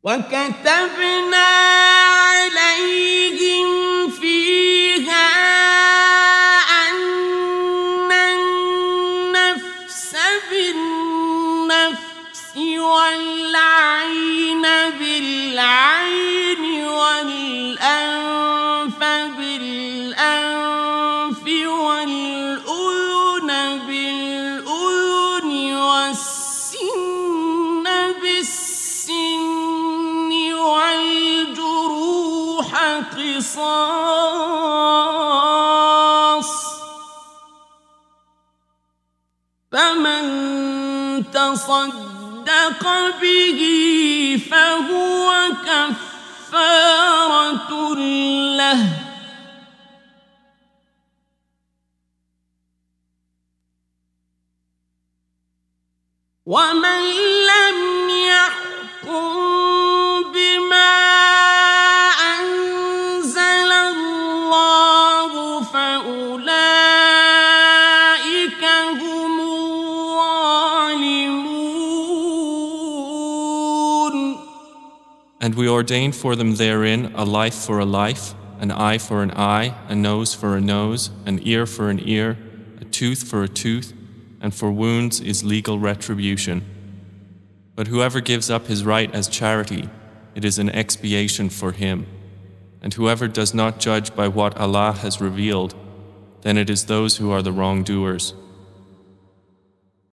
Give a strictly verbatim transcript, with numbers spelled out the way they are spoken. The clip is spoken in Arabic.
وكتبنا عليهم فيها أن النفس بالنفس والعين بالعين والأنف بالأنف والأذن بالأذن والسن بالسن والجروح قصاص فمن تصدق به فهو كفارة له ومن لم يحكم بما أنزل الله فأولئك هم الظالمون. And we ordained for them therein a life for a life, an eye for an eye, a nose for a nose, an ear for an ear, a tooth for a tooth, and for wounds is legal retribution. But whoever gives up his right as charity, it is an expiation for him. And whoever does not judge by what Allah has revealed, then it is those who are the wrongdoers.